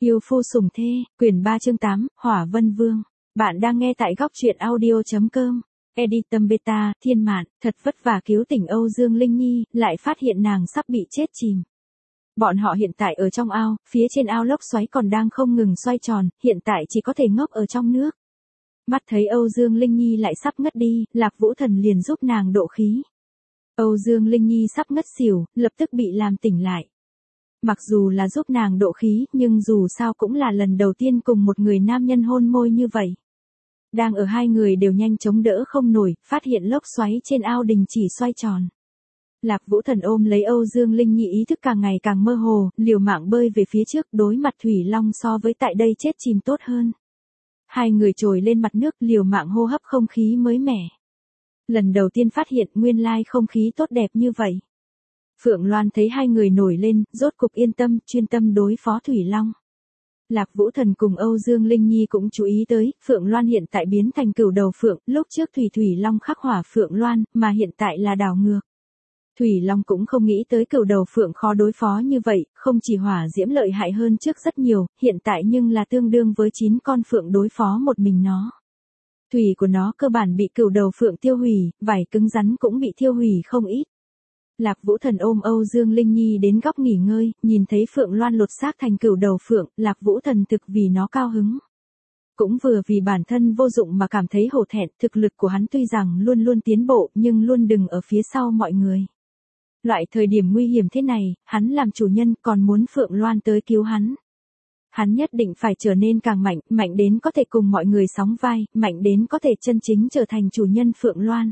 Yêu phu sủng thê, quyển 3 chương 8, Hỏa Vân Vương. Bạn đang nghe tại góc truyện audio.com. Editum Beta, Thiên Mạn, thật vất vả cứu tỉnh Âu Dương Linh Nhi, lại phát hiện nàng sắp bị chết chìm. Bọn họ hiện tại ở trong ao, phía trên ao lốc xoáy còn đang không ngừng xoay tròn, hiện tại chỉ có thể ngốc ở trong nước. Mắt thấy Âu Dương Linh Nhi lại sắp ngất đi, Lạc Vũ Thần liền giúp nàng độ khí. Âu Dương Linh Nhi sắp ngất xỉu, lập tức bị làm tỉnh lại. Mặc dù là giúp nàng độ khí, nhưng dù sao cũng là lần đầu tiên cùng một người nam nhân hôn môi như vậy. Đang ở hai người đều nhanh chống đỡ không nổi, phát hiện lốc xoáy trên ao đình chỉ xoay tròn. Lạc Vũ Thần ôm lấy Âu Dương Linh Nhi, ý thức càng ngày càng mơ hồ, liều mạng bơi về phía trước, đối mặt thủy long so với tại đây chết chìm tốt hơn. Hai người trồi lên mặt nước, liều mạng hô hấp không khí mới mẻ. Lần đầu tiên phát hiện nguyên lai không khí tốt đẹp như vậy. Phượng Loan thấy hai người nổi lên, rốt cục yên tâm, chuyên tâm đối phó Thủy Long. Lạc Vũ Thần cùng Âu Dương Linh Nhi cũng chú ý tới, Phượng Loan hiện tại biến thành cửu đầu phượng, lúc trước Thủy Long khắc hỏa Phượng Loan, mà hiện tại là đảo ngược. Thủy Long cũng không nghĩ tới cửu đầu phượng khó đối phó như vậy, không chỉ hỏa diễm lợi hại hơn trước rất nhiều, hiện tại nhưng là tương đương với 9 con phượng đối phó một mình nó. Thủy của nó cơ bản bị cửu đầu phượng tiêu hủy, vảy cứng rắn cũng bị tiêu hủy không ít. Lạc Vũ Thần ôm Âu Dương Linh Nhi đến góc nghỉ ngơi, nhìn thấy Phượng Loan lột xác thành cửu đầu phượng, Lạc Vũ Thần thực vì nó cao hứng. Cũng vừa vì bản thân vô dụng mà cảm thấy hổ thẹn, thực lực của hắn tuy rằng luôn luôn tiến bộ nhưng luôn đừng ở phía sau mọi người. Loại thời điểm nguy hiểm thế này, hắn làm chủ nhân còn muốn Phượng Loan tới cứu hắn. Hắn nhất định phải trở nên càng mạnh, mạnh đến có thể cùng mọi người sóng vai, mạnh đến có thể chân chính trở thành chủ nhân Phượng Loan.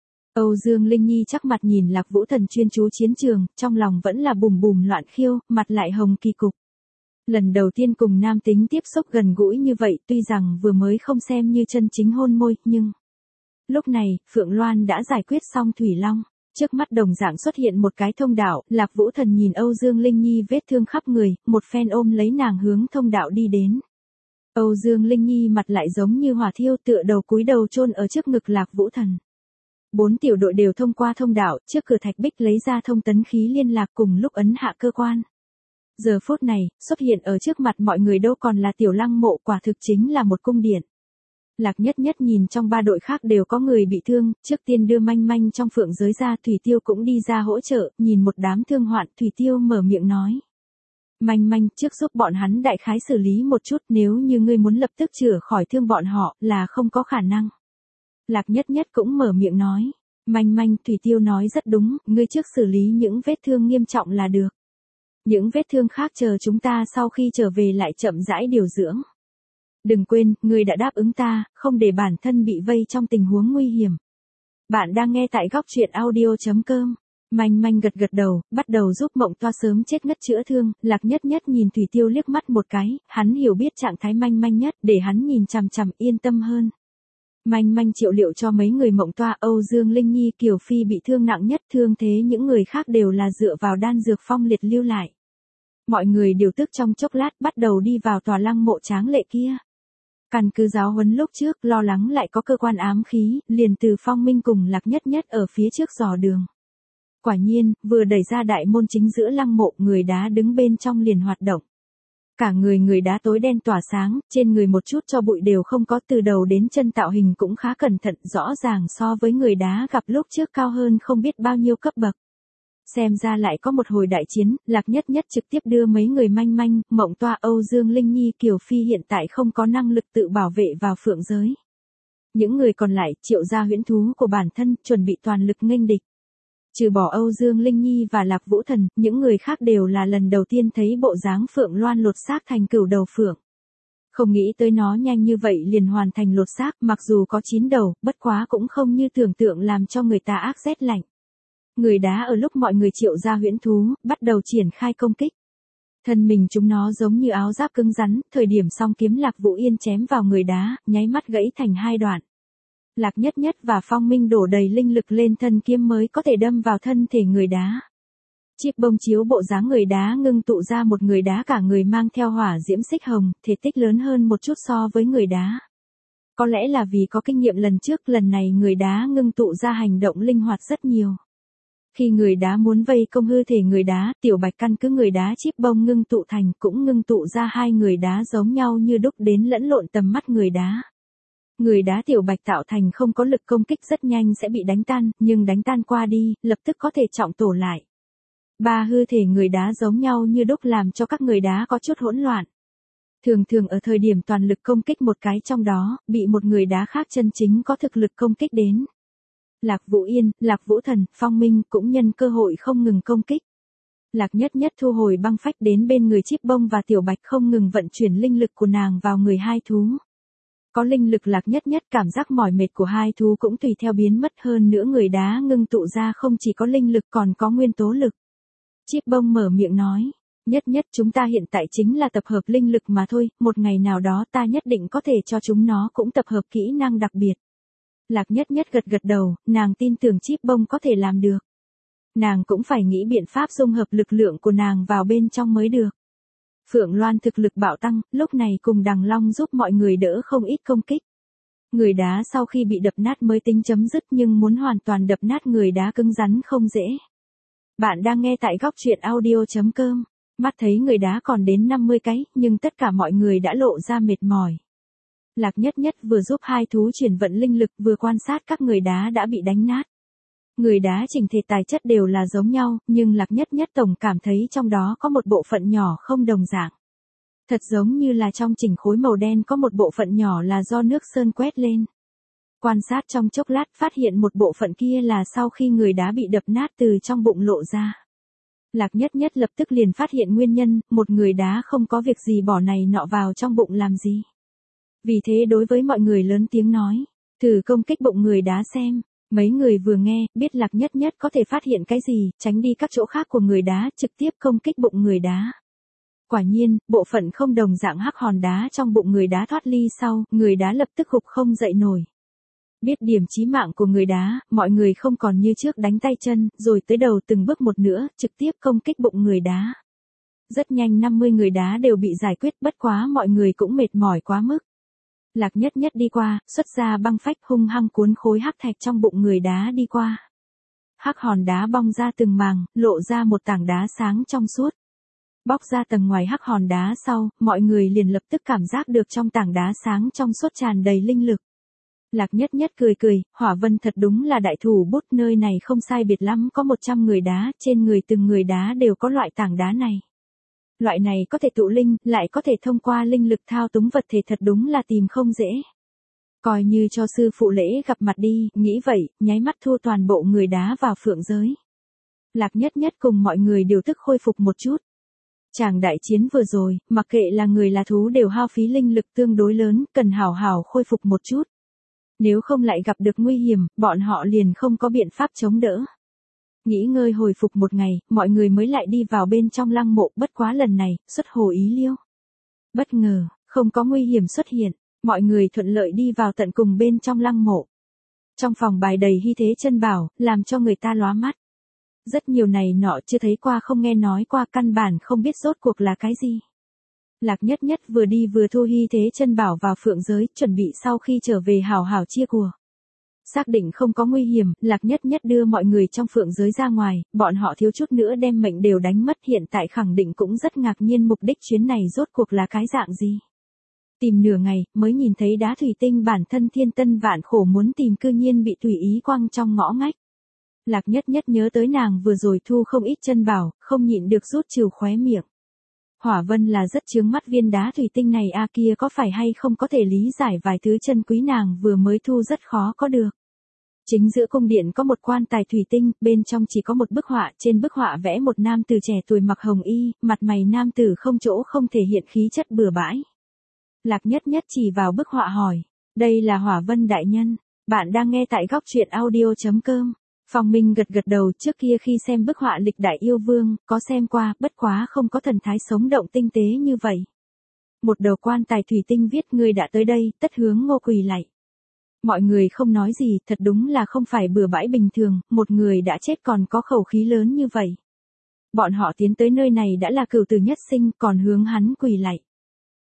Âu Dương Linh Nhi chắc mặt nhìn Lạc Vũ Thần chuyên chú chiến trường, trong lòng vẫn là bùm bùm loạn khiêu, mặt lại hồng kỳ cục. Lần đầu tiên cùng nam tính tiếp xúc gần gũi như vậy, tuy rằng vừa mới không xem như chân chính hôn môi, nhưng lúc này, Phượng Loan đã giải quyết xong Thủy Long. Trước mắt đồng dạng xuất hiện một cái thông đạo, Lạc Vũ Thần nhìn Âu Dương Linh Nhi vết thương khắp người, một phen ôm lấy nàng hướng thông đạo đi đến. Âu Dương Linh Nhi mặt lại giống như hỏa thiêu, tựa đầu cúi đầu chôn ở trước ngực Lạc Vũ Thần. 4 tiểu đội đều thông qua thông đạo, trước cửa thạch bích lấy ra thông tấn khí liên lạc cùng lúc ấn hạ cơ quan. Giờ phút này, xuất hiện ở trước mặt mọi người đâu còn là tiểu lăng mộ, quả thực chính là một cung điện. Lạc Nhất Nhất nhìn trong 3 đội khác đều có người bị thương, trước tiên đưa Manh Manh trong phượng giới ra, Thủy Tiêu cũng đi ra hỗ trợ, nhìn một đám thương hoạn, Thủy Tiêu mở miệng nói. Manh Manh, trước giúp bọn hắn đại khái xử lý một chút, nếu như ngươi muốn lập tức chữa khỏi thương bọn họ, là không có khả năng. Lạc Nhất Nhất cũng mở miệng nói. Manh Manh, Thủy Tiêu nói rất đúng, ngươi trước xử lý những vết thương nghiêm trọng là được. Những vết thương khác chờ chúng ta sau khi trở về lại chậm rãi điều dưỡng. Đừng quên, ngươi đã đáp ứng ta, không để bản thân bị vây trong tình huống nguy hiểm. Bạn đang nghe tại góc truyện audio.com. Manh Manh gật gật đầu, bắt đầu giúp Mộng Toa sớm chết ngất chữa thương. Lạc Nhất Nhất nhìn Thủy Tiêu liếc mắt một cái, hắn hiểu biết trạng thái Manh Manh nhất, để hắn nhìn chằm chằm yên tâm hơn. Manh Manh triệu liệu cho mấy người Mộng Toa, Âu Dương Linh Nhi, Kiều Phi bị thương nặng nhất, thương thế những người khác đều là dựa vào đan dược phong liệt lưu lại. Mọi người điều tức trong chốc lát, bắt đầu đi vào tòa lăng mộ tráng lệ kia. Căn cứ giáo huấn lúc trước, lo lắng lại có cơ quan ám khí, liền từ Phong Minh cùng Lạc Nhất Nhất ở phía trước dò đường. Quả nhiên, vừa đẩy ra đại môn chính giữa lăng mộ, người đá đứng bên trong liền hoạt động. Cả người đá tối đen tỏa sáng, trên người một chút cho bụi đều không có, từ đầu đến chân tạo hình cũng khá cẩn thận, rõ ràng so với người đá gặp lúc trước cao hơn không biết bao nhiêu cấp bậc. Xem ra lại có một hồi đại chiến, Lạc Nhất Nhất trực tiếp đưa mấy người Manh Manh, Mộng Toa, Âu Dương Linh Nhi, Kiều Phi hiện tại không có năng lực tự bảo vệ vào phượng giới. Những người còn lại, triệu ra huyễn thú của bản thân, chuẩn bị toàn lực nghênh địch. Trừ bỏ Âu Dương Linh Nhi và Lạc Vũ Thần, những người khác đều là lần đầu tiên thấy bộ dáng Phượng Loan lột xác thành cửu đầu phượng. Không nghĩ tới nó nhanh như vậy liền hoàn thành lột xác, mặc dù có 9 đầu, bất quá cũng không như tưởng tượng làm cho người ta ác rét lạnh. Người đá ở lúc mọi người triệu ra huyễn thú, bắt đầu triển khai công kích. Thân mình chúng nó giống như áo giáp cứng rắn, thời điểm song kiếm Lạc Vũ Yên chém vào người đá, nháy mắt gãy thành 2 đoạn. Lạc Nhất Nhất và Phong Minh đổ đầy linh lực lên thân kiếm mới có thể đâm vào thân thể người đá. Chiếc bông chiếu bộ dáng người đá ngưng tụ ra một người đá cả người mang theo hỏa diễm xích hồng, thể tích lớn hơn một chút so với người đá. Có lẽ là vì có kinh nghiệm lần trước, lần này người đá ngưng tụ ra hành động linh hoạt rất nhiều. Khi người đá muốn vây công hư thể người đá, Tiểu Bạch căn cứ người đá chíp bông ngưng tụ thành, cũng ngưng tụ ra hai người đá giống nhau như đúc đến lẫn lộn tầm mắt người đá. Người đá Tiểu Bạch tạo thành không có lực công kích rất nhanh sẽ bị đánh tan, nhưng đánh tan qua đi, lập tức có thể trọng tổ lại. Ba hư thể người đá giống nhau như đúc làm cho các người đá có chút hỗn loạn. Thường thường ở thời điểm toàn lực công kích một cái trong đó, bị một người đá khác chân chính có thực lực công kích đến. Lạc Vũ Yên, Lạc Vũ Thần, Phong Minh cũng nhân cơ hội không ngừng công kích. Lạc Nhất Nhất thu hồi băng phách đến bên người Chíp Bông và Tiểu Bạch không ngừng vận chuyển linh lực của nàng vào người hai thú. Có linh lực Lạc Nhất Nhất cảm giác mỏi mệt của hai thú cũng tùy theo biến mất, hơn nữa người đá ngưng tụ ra không chỉ có linh lực còn có nguyên tố lực. Chíp Bông mở miệng nói, Nhất Nhất chúng ta hiện tại chính là tập hợp linh lực mà thôi, một ngày nào đó ta nhất định có thể cho chúng nó cũng tập hợp kỹ năng đặc biệt. Lạc Nhất Nhất gật gật đầu, nàng tin tưởng Chíp Bông có thể làm được. Nàng cũng phải nghĩ biện pháp dung hợp lực lượng của nàng vào bên trong mới được. Phượng Loan thực lực bạo tăng, lúc này cùng Đằng Long giúp mọi người đỡ không ít công kích. Người đá sau khi bị đập nát mới tính chấm dứt, nhưng muốn hoàn toàn đập nát người đá cứng rắn không dễ. Bạn đang nghe tại góc truyện audio.com. Mắt thấy người đá còn đến 50 cái, nhưng tất cả mọi người đã lộ ra mệt mỏi. Lạc Nhất Nhất vừa giúp hai thú chuyển vận linh lực vừa quan sát các người đá đã bị đánh nát. Người đá chỉnh thể tài chất đều là giống nhau, nhưng Lạc Nhất Nhất tổng cảm thấy trong đó có một bộ phận nhỏ không đồng dạng. Thật giống như là trong chỉnh khối màu đen có một bộ phận nhỏ là do nước sơn quét lên. Quan sát trong chốc lát phát hiện một bộ phận kia là sau khi người đá bị đập nát từ trong bụng lộ ra. Lạc Nhất Nhất lập tức liền phát hiện nguyên nhân, một người đá không có việc gì bỏ này nọ vào trong bụng làm gì. Vì thế đối với mọi người lớn tiếng nói, thử công kích bụng người đá xem. Mấy người vừa nghe, biết Lạc Nhất Nhất có thể phát hiện cái gì, tránh đi các chỗ khác của người đá, trực tiếp công kích bụng người đá. Quả nhiên, bộ phận không đồng dạng hắc hòn đá trong bụng người đá thoát ly sau, người đá lập tức gục không dậy nổi. Biết điểm chí mạng của người đá, mọi người không còn như trước đánh tay chân, rồi tới đầu từng bước một nữa, trực tiếp công kích bụng người đá. Rất nhanh 50 người đá đều bị giải quyết, bất quá mọi người cũng mệt mỏi quá mức. Lạc Nhất Nhất đi qua, xuất ra băng phách hung hăng cuốn khối hắc thạch trong bụng người đá đi qua. Hắc hòn đá bong ra từng màng, lộ ra một tảng đá sáng trong suốt. Bóc ra tầng ngoài hắc hòn đá sau, mọi người liền lập tức cảm giác được trong tảng đá sáng trong suốt tràn đầy linh lực. Lạc Nhất Nhất cười cười, Hỏa Vân thật đúng là đại thủ bút, nơi này không sai biệt lắm có 100 người đá, trên người từng người đá đều có loại tảng đá này. Loại này có thể tụ linh, lại có thể thông qua linh lực thao túng vật thể, thật đúng là tìm không dễ. Coi như cho sư phụ lễ gặp mặt đi, nghĩ vậy, nháy mắt thu toàn bộ người đá vào phượng giới. Lạc Nhất Nhất cùng mọi người điều tức khôi phục một chút. Chàng đại chiến vừa rồi, mặc kệ là người là thú đều hao phí linh lực tương đối lớn, cần hảo hảo khôi phục một chút. Nếu không lại gặp được nguy hiểm, bọn họ liền không có biện pháp chống đỡ. Nghỉ ngơi hồi phục một ngày, mọi người mới lại đi vào bên trong lăng mộ, bất quá lần này, xuất hồ ý liêu. Bất ngờ, không có nguy hiểm xuất hiện, mọi người thuận lợi đi vào tận cùng bên trong lăng mộ. Trong phòng bài đầy hy thế chân bảo, làm cho người ta lóa mắt. Rất nhiều này nọ chưa thấy qua, không nghe nói qua, căn bản không biết rốt cuộc là cái gì. Lạc Nhất Nhất vừa đi vừa thu hy thế chân bảo vào phượng giới, chuẩn bị sau khi trở về hảo hảo chia của. Xác định không có nguy hiểm, Lạc Nhất Nhất đưa mọi người trong phượng giới ra ngoài, bọn họ thiếu chút nữa đem mệnh đều đánh mất, hiện tại khẳng định cũng rất ngạc nhiên mục đích chuyến này rốt cuộc là cái dạng gì. Tìm nửa ngày, mới nhìn thấy đá thủy tinh bản thân thiên tân vạn khổ muốn tìm cư nhiên bị tùy ý quăng trong ngõ ngách. Lạc Nhất Nhất nhớ tới nàng vừa rồi thu không ít chân bảo, không nhịn được rút trừ khóe miệng. Hỏa Vân là rất chướng mắt viên đá thủy tinh này a, kia có phải hay không có thể lý giải vài thứ chân quý nàng vừa mới thu rất khó có được. Chính giữa cung điện có một quan tài thủy tinh, bên trong chỉ có một bức họa, trên bức họa vẽ một nam tử trẻ tuổi mặc hồng y, mặt mày nam tử không chỗ không thể hiện khí chất bừa bãi. Lạc Nhất Nhất chỉ vào bức họa hỏi, đây là Hỏa Vân đại nhân, bạn đang nghe tại góc truyện audio.com. Phong Minh gật gật đầu, trước kia khi xem bức họa lịch đại yêu vương, có xem qua, bất quá không có thần thái sống động tinh tế như vậy. Một đầu quan tài thủy tinh viết người đã tới đây, tất hướng ngô quỳ lạy. Mọi người không nói gì, thật đúng là không phải bừa bãi bình thường, một người đã chết còn có khẩu khí lớn như vậy. Bọn họ tiến tới nơi này đã là cửu tử nhất sinh, còn hướng hắn quỳ lạy.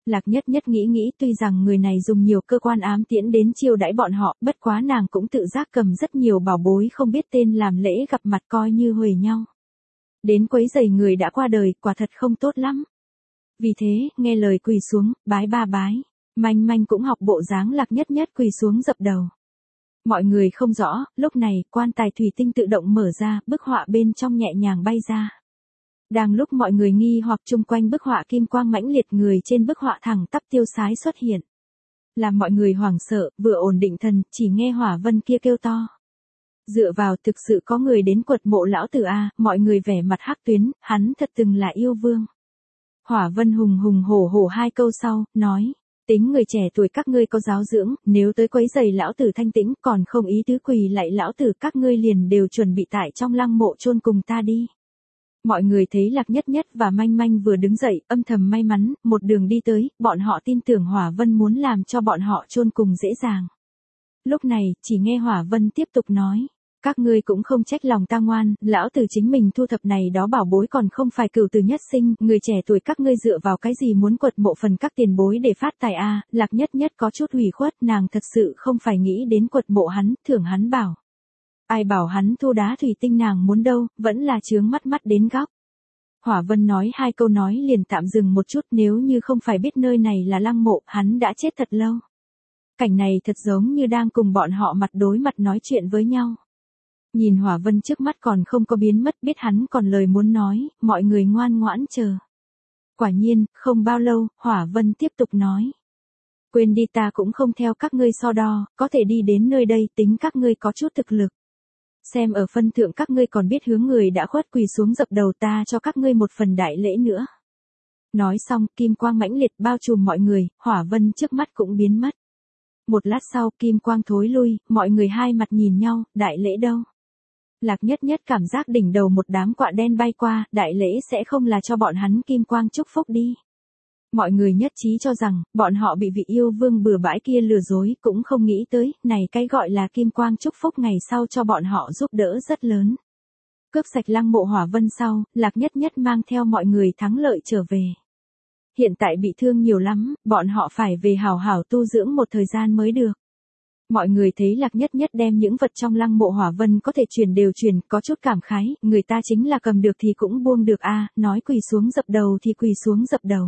Lạc Nhất Nhất nghĩ tuy rằng người này dùng nhiều cơ quan ám tiễn đến chiêu đãi bọn họ, bất quá nàng cũng tự giác cầm rất nhiều bảo bối không biết tên làm lễ gặp mặt coi như huề nhau. Đến quấy rầy người đã qua đời, quả thật không tốt lắm. Vì thế, nghe lời quỳ xuống, bái ba bái. Manh Manh cũng học bộ dáng Lạc Nhất Nhất quỳ xuống dập đầu. Mọi người không rõ, lúc này, quan tài thủy tinh tự động mở ra, bức họa bên trong nhẹ nhàng bay ra. Đang lúc mọi người nghi hoặc chung quanh bức họa kim quang mãnh liệt, người trên bức họa thẳng tắp tiêu sái xuất hiện. Làm mọi người hoảng sợ, vừa ổn định thần, chỉ nghe Hỏa Vân kia kêu to. Dựa vào, thực sự có người đến quật mộ lão tử a, mọi người vẻ mặt hắc tuyến, hắn thật từng là yêu vương. Hỏa Vân hùng hùng hổ hổ hai câu sau, nói. Tính người trẻ tuổi các ngươi có giáo dưỡng, nếu tới quấy giày lão tử thanh tĩnh còn không ý tứ quỳ lại lão tử các ngươi liền đều chuẩn bị tại trong lăng mộ chôn cùng ta đi. Mọi người thấy Lạc Nhất Nhất và Manh Manh vừa đứng dậy, âm thầm may mắn, một đường đi tới, bọn họ tin tưởng Hỏa Vân muốn làm cho bọn họ chôn cùng dễ dàng. Lúc này, chỉ nghe Hỏa Vân tiếp tục nói. Các ngươi cũng không trách lòng ta ngoan, lão tử chính mình thu thập này đó bảo bối còn không phải cửu tử nhất sinh, người trẻ tuổi các ngươi dựa vào cái gì muốn quật mộ phần các tiền bối để phát tài a? Lạc Nhất Nhất có chút hủy khuất, nàng thật sự không phải nghĩ đến quật mộ hắn, thưởng hắn bảo. Ai bảo hắn thu đá thủy tinh nàng muốn đâu, vẫn là chướng mắt đến góc. Hỏa Vân nói hai câu nói liền tạm dừng một chút, nếu như không phải biết nơi này là lăng mộ, hắn đã chết thật lâu. Cảnh này thật giống như đang cùng bọn họ mặt đối mặt nói chuyện với nhau. Nhìn Hỏa Vân trước mắt còn không có biến mất, biết hắn còn lời muốn nói, mọi người ngoan ngoãn chờ. Quả nhiên, không bao lâu, Hỏa Vân tiếp tục nói. Quên đi, ta cũng không theo các ngươi so đo, có thể đi đến nơi đây tính các ngươi có chút thực lực. Xem ở phân thượng các ngươi còn biết hướng người đã khuất quỳ xuống dập đầu, ta cho các ngươi một phần đại lễ nữa. Nói xong, kim quang mãnh liệt bao trùm mọi người, Hỏa Vân trước mắt cũng biến mất. Một lát sau, kim quang thối lui, mọi người hai mặt nhìn nhau, đại lễ đâu? Lạc Nhất Nhất cảm giác đỉnh đầu một đám quạ đen bay qua, đại lễ sẽ không là cho bọn hắn kim quang chúc phúc đi. Mọi người nhất trí cho rằng, bọn họ bị vị yêu vương bừa bãi kia lừa dối, cũng không nghĩ tới, này cái gọi là kim quang chúc phúc ngày sau cho bọn họ giúp đỡ rất lớn. Cướp sạch lăng mộ Hỏa Vân sau, Lạc Nhất Nhất mang theo mọi người thắng lợi trở về. Hiện tại bị thương nhiều lắm, bọn họ phải về hảo hảo tu dưỡng một thời gian mới được. Mọi người thấy Lạc Nhất Nhất đem những vật trong lăng mộ Hỏa Vân có thể truyền đều truyền, có chút cảm khái, người ta chính là cầm được thì cũng buông được a, nói quỳ xuống dập đầu thì quỳ xuống dập đầu.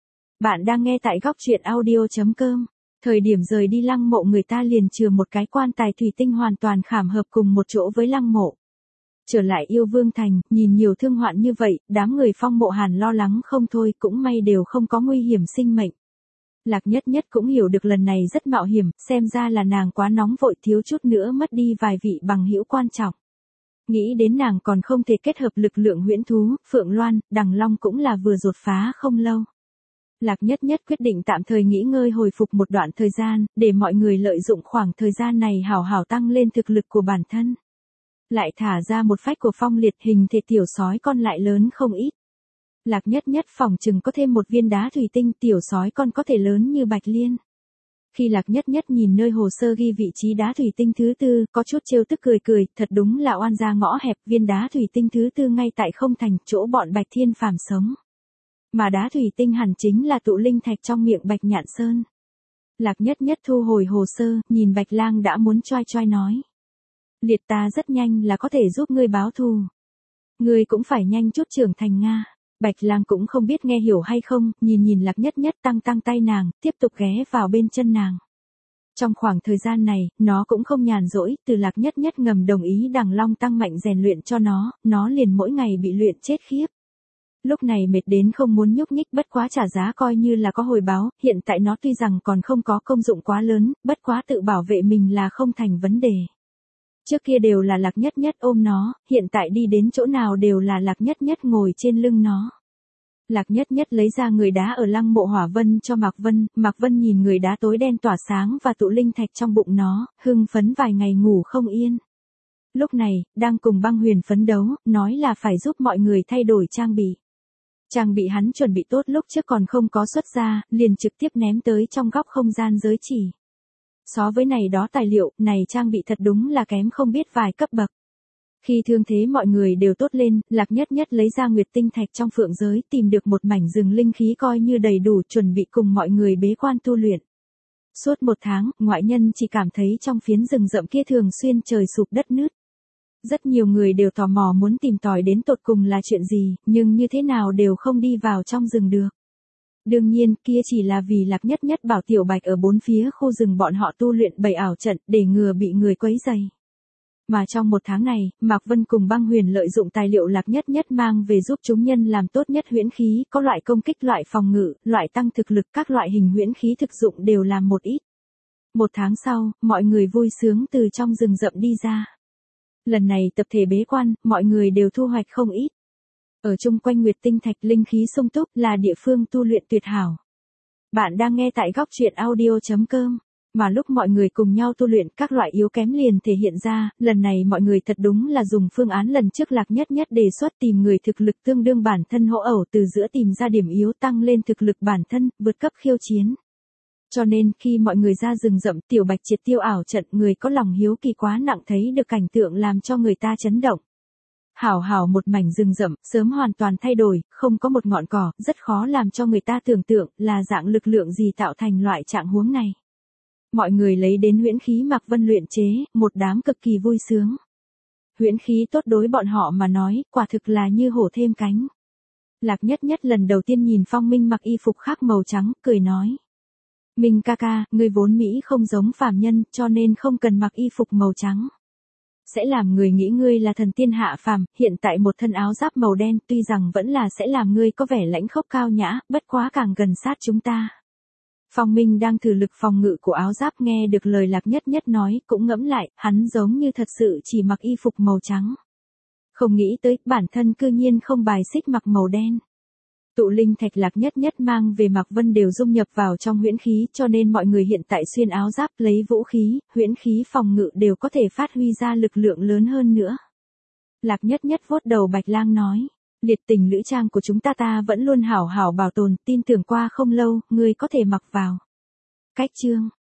Bạn đang nghe tại góc truyện audio.com. Thời điểm rời đi lăng mộ người ta liền chừa một cái quan tài thủy tinh hoàn toàn khảm hợp cùng một chỗ với lăng mộ. Trở lại Yêu Vương Thành, nhìn nhiều thương hoạn như vậy, đám người Phong Mộ Hàn lo lắng không thôi, cũng may đều không có nguy hiểm sinh mệnh. Lạc Nhất Nhất cũng hiểu được lần này rất mạo hiểm, xem ra là nàng quá nóng vội, thiếu chút nữa mất đi vài vị bằng hữu quan trọng. Nghĩ đến nàng còn không thể kết hợp lực lượng huyễn thú, Phượng Loan, Đằng Long cũng là vừa đột phá không lâu. Lạc Nhất Nhất quyết định tạm thời nghỉ ngơi hồi phục một đoạn thời gian, để mọi người lợi dụng khoảng thời gian này hảo hảo tăng lên thực lực của bản thân. Lại thả ra một phách của Phong Liệt, hình thể tiểu sói con lại lớn không ít. Lạc Nhất Nhất phỏng chừng có thêm một viên đá thủy tinh, tiểu sói con có thể lớn như Bạch Liên. Khi Lạc Nhất Nhất nhìn nơi hồ sơ ghi vị trí đá thủy tinh thứ tư, có chút trêu tức cười, thật đúng là oan gia ngõ hẹp, viên đá thủy tinh thứ tư ngay tại không thành, chỗ bọn Bạch Thiên Phàm sống. Mà đá thủy tinh hẳn chính là tụ linh thạch trong miệng Bạch Nhạn Sơn. Lạc Nhất Nhất thu hồi hồ sơ, nhìn Bạch Lang đã muốn choai nói. Liệt, ta rất nhanh là có thể giúp ngươi báo thù. Ngươi cũng phải nhanh chút trưởng thành Nga. Bạch Lang cũng không biết nghe hiểu hay không, nhìn Lạc Nhất Nhất tăng tay nàng, tiếp tục ghé vào bên chân nàng. Trong khoảng thời gian này, nó cũng không nhàn rỗi, từ Lạc Nhất Nhất ngầm đồng ý Đằng Long tăng mạnh rèn luyện cho nó liền mỗi ngày bị luyện chết khiếp. Lúc này mệt đến không muốn nhúc nhích, bất quá trả giá coi như là có hồi báo, hiện tại nó tuy rằng còn không có công dụng quá lớn, bất quá tự bảo vệ mình là không thành vấn đề. Trước kia đều là Lạc Nhất Nhất ôm nó, hiện tại đi đến chỗ nào đều là Lạc Nhất Nhất ngồi trên lưng nó. Lạc Nhất Nhất lấy ra người đá ở lăng mộ Hỏa Vân cho Mạc Vân nhìn người đá tối đen tỏa sáng và tụ linh thạch trong bụng nó, hưng phấn vài ngày ngủ không yên. Lúc này, đang cùng Băng Huyền phấn đấu, nói là phải giúp mọi người thay đổi trang bị. Trang bị hắn chuẩn bị tốt lúc trước còn không có xuất ra, liền trực tiếp ném tới trong góc không gian giới chỉ. So với này đó tài liệu, này trang bị thật đúng là kém không biết vài cấp bậc. Khi thương thế mọi người đều tốt lên, Lạc Nhất Nhất lấy ra nguyệt tinh thạch trong phượng giới, tìm được một mảnh rừng linh khí coi như đầy đủ, chuẩn bị cùng mọi người bế quan tu luyện. Suốt 1 tháng, ngoại nhân chỉ cảm thấy trong phiến rừng rậm kia thường xuyên trời sụp đất nứt. Rất nhiều người đều tò mò muốn tìm tòi đến tột cùng là chuyện gì, nhưng như thế nào đều không đi vào trong rừng được. Đương nhiên, kia chỉ là vì Lạc Nhất Nhất bảo Tiểu Bạch ở 4 phía khu rừng bọn họ tu luyện bày ảo trận để ngừa bị người quấy rầy. Mà trong 1 tháng này, Mạc Vân cùng Băng Huyền lợi dụng tài liệu Lạc Nhất Nhất mang về giúp chúng nhân làm tốt nhất huyễn khí, có loại công kích, loại phòng ngự, loại tăng thực lực, các loại hình huyễn khí thực dụng đều làm một ít. 1 tháng sau, mọi người vui sướng từ trong rừng rậm đi ra. Lần này tập thể bế quan, mọi người đều thu hoạch không ít. Ở chung quanh Nguyệt Tinh Thạch linh khí sung túc là địa phương tu luyện tuyệt hảo. Bạn đang nghe tại góc truyện audio.com. Mà lúc mọi người cùng nhau tu luyện, các loại yếu kém liền thể hiện ra, lần này mọi người thật đúng là dùng phương án lần trước Lạc Nhất Nhất đề xuất, tìm người thực lực tương đương bản thân hỗ ẩu từ giữa tìm ra điểm yếu tăng lên thực lực bản thân, vượt cấp khiêu chiến. Cho nên, khi mọi người ra rừng rậm, Tiểu Bạch triệt tiêu ảo trận, người có lòng hiếu kỳ quá nặng thấy được cảnh tượng làm cho người ta chấn động. Hảo một mảnh rừng rậm, sớm hoàn toàn thay đổi, không có một ngọn cỏ, rất khó làm cho người ta tưởng tượng là dạng lực lượng gì tạo thành loại trạng huống này. Mọi người lấy đến huyễn khí Mạc Vân luyện chế, một đám cực kỳ vui sướng. Huyễn khí tốt đối bọn họ mà nói, quả thực là như hổ thêm cánh. Lạc Nhất Nhất lần đầu tiên nhìn Phong Minh mặc y phục khác màu trắng, cười nói. Minh ca ca, ngươi vốn Mỹ không giống phàm nhân, cho nên không cần mặc y phục màu trắng. Sẽ làm người nghĩ ngươi là thần tiên hạ phàm, hiện tại một thân áo giáp màu đen tuy rằng vẫn là sẽ làm ngươi có vẻ lãnh khốc cao nhã, bất quá càng gần sát chúng ta. Phong Minh đang thử lực phòng ngự của áo giáp nghe được lời Lạc Nhất Nhất nói, cũng ngẫm lại, hắn giống như thật sự chỉ mặc y phục màu trắng. Không nghĩ tới, bản thân cư nhiên không bài xích mặc màu đen. Tụ linh thạch Lạc Nhất Nhất mang về Mạc Vân đều dung nhập vào trong huyễn khí, cho nên mọi người hiện tại xuyên áo giáp, lấy vũ khí, huyễn khí phòng ngự đều có thể phát huy ra lực lượng lớn hơn nữa. Lạc Nhất Nhất vuốt đầu Bạch Lang nói, liệt tình lữ trang của chúng ta vẫn luôn hảo hảo bảo tồn, tin tưởng qua không lâu, ngươi có thể mặc vào. Cách chương